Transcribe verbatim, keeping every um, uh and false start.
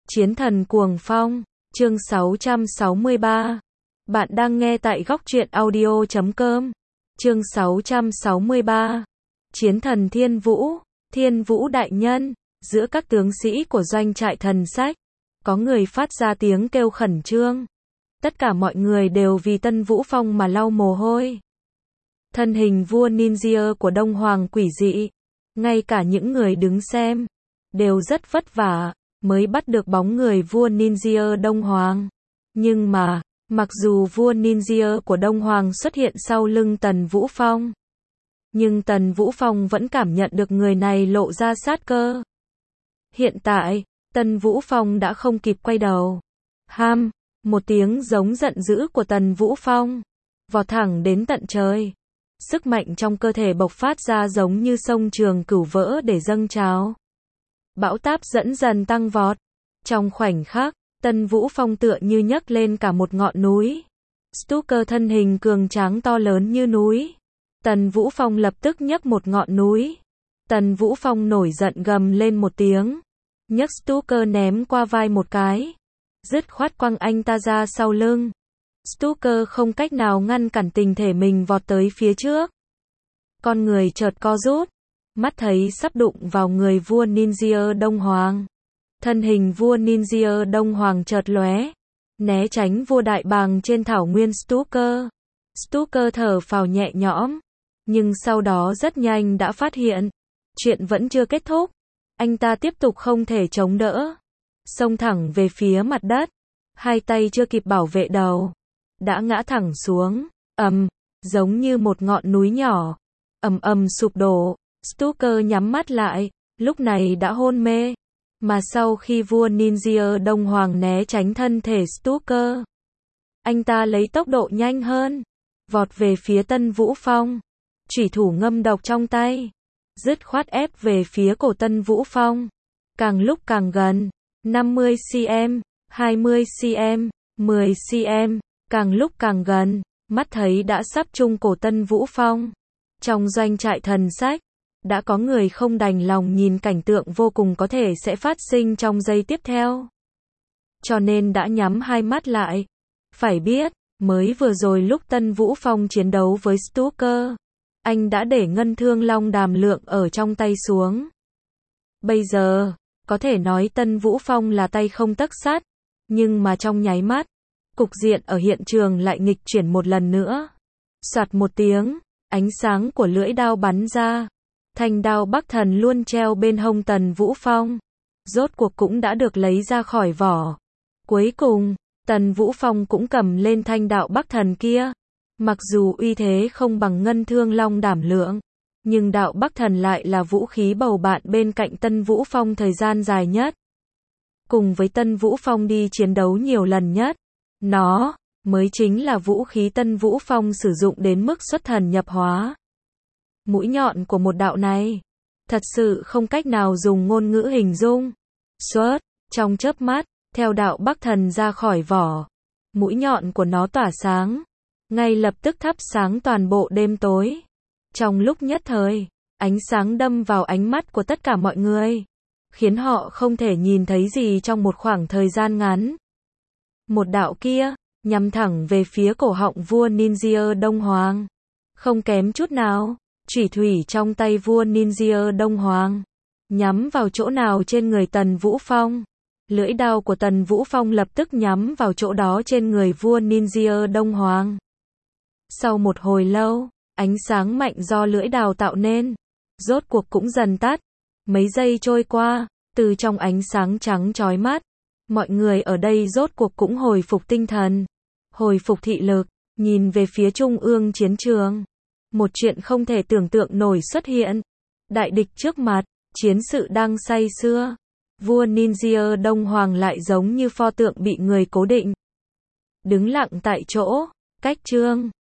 Chiến thần cuồng phong, chương sáu trăm sáu mươi ba. Bạn đang nghe tại góc truyện audio chấm com. Chương sáu trăm sáu mươi ba. Chiến thần Thiên Vũ, Thiên Vũ đại nhân, giữa các tướng sĩ của doanh trại thần sách, có người phát ra tiếng kêu khẩn trương. Tất cả mọi người đều vì Tân Vũ Phong mà lau mồ hôi. Thân hình vua ninja của Đông Hoàng quỷ dị, ngay cả những người đứng xem, đều rất vất vả, mới bắt được bóng người vua ninja Đông Hoàng. Nhưng mà, mặc dù vua ninja của Đông Hoàng xuất hiện sau lưng Tần Vũ Phong, nhưng Tần Vũ Phong vẫn cảm nhận được người này lộ ra sát cơ. Hiện tại, Tần Vũ Phong đã không kịp quay đầu. Ham, một tiếng giống giận dữ của Tần Vũ Phong, vọt thẳng đến tận trời. Sức mạnh trong cơ thể bộc phát ra giống như sông Trường Cửu vỡ để dâng trào. Bão táp dẫn dần tăng vọt. Trong khoảnh khắc, Tần Vũ Phong tựa như nhấc lên cả một ngọn núi. Stuka thân hình cường tráng to lớn như núi. Tần Vũ Phong lập tức nhấc một ngọn núi. Tần Vũ Phong nổi giận gầm lên một tiếng, nhấc Stuka ném qua vai một cái, dứt khoát quăng anh ta ra sau lưng. Stuka không cách nào ngăn cản tình thể mình vọt tới phía trước. Con người chợt co rút, mắt thấy sắp đụng vào người vua ninja Đông Hoàng. Thân hình vua ninja Đông Hoàng chợt lóe, né tránh vua đại bàng trên thảo nguyên Stuka. Stuka thở phào nhẹ nhõm, nhưng sau đó rất nhanh đã phát hiện, chuyện vẫn chưa kết thúc. Anh ta tiếp tục không thể chống đỡ, xông thẳng về phía mặt đất, hai tay chưa kịp bảo vệ đầu, đã ngã thẳng xuống, ầm, giống như một ngọn núi nhỏ, ầm ầm sụp đổ. Stuka nhắm mắt lại, lúc này đã hôn mê. Mà sau khi vua ninja Đông Hoàng né tránh thân thể Stuka, anh ta lấy tốc độ nhanh hơn, vọt về phía Tân Vũ Phong, chủy thủ ngâm độc trong tay, dứt khoát ép về phía cổ Tân Vũ Phong. Càng lúc càng gần, năm mươi xăng-ti-mét, hai mươi xăng-ti-mét, mười xăng-ti-mét, càng lúc càng gần, mắt thấy đã sắp chung cổ Tân Vũ Phong. Trong doanh trại thần sách, đã có người không đành lòng nhìn cảnh tượng vô cùng có thể sẽ phát sinh trong giây tiếp theo, cho nên đã nhắm hai mắt lại. Phải biết, mới vừa rồi lúc Tân Vũ Phong chiến đấu với Stuka, anh đã để ngân thương long đàm lượng ở trong tay xuống. Bây giờ, có thể nói Tân Vũ Phong là tay không tấc sắt, nhưng mà trong nháy mắt, cục diện ở hiện trường lại nghịch chuyển một lần nữa. Soạt một tiếng, ánh sáng của lưỡi đao bắn ra. Thanh đao Bắc Thần luôn treo bên hông Tần Vũ Phong, rốt cuộc cũng đã được lấy ra khỏi vỏ. Cuối cùng, Tần Vũ Phong cũng cầm lên thanh đạo Bắc Thần kia. Mặc dù uy thế không bằng ngân thương long đảm lượng, nhưng đạo Bắc Thần lại là vũ khí bầu bạn bên cạnh Tân Vũ Phong thời gian dài nhất. Cùng với Tân Vũ Phong đi chiến đấu nhiều lần nhất, nó mới chính là vũ khí Tân Vũ Phong sử dụng đến mức xuất thần nhập hóa. Mũi nhọn của một đạo này, thật sự không cách nào dùng ngôn ngữ hình dung. Xuất, trong chớp mắt, theo đạo Bắc Thần ra khỏi vỏ, mũi nhọn của nó tỏa sáng, ngay lập tức thắp sáng toàn bộ đêm tối. Trong lúc nhất thời, ánh sáng đâm vào ánh mắt của tất cả mọi người, khiến họ không thể nhìn thấy gì trong một khoảng thời gian ngắn. Một đạo kia, nhắm thẳng về phía cổ họng vua ninja Đông Hoàng. Không kém chút nào, chủy thủy trong tay vua ninja Đông Hoàng, nhắm vào chỗ nào trên người Tần Vũ Phong. Lưỡi đao của Tần Vũ Phong lập tức nhắm vào chỗ đó trên người vua ninja Đông Hoàng. Sau một hồi lâu, ánh sáng mạnh do lưỡi đao tạo nên, rốt cuộc cũng dần tắt. Mấy giây trôi qua, từ trong ánh sáng trắng chói mắt, mọi người ở đây rốt cuộc cũng hồi phục tinh thần, hồi phục thị lực, nhìn về phía trung ương chiến trường. Một chuyện không thể tưởng tượng nổi xuất hiện. Đại địch trước mặt, chiến sự đang say sưa. Vua ninja Đông Hoàng lại giống như pho tượng bị người cố định, đứng lặng tại chỗ. Cách chương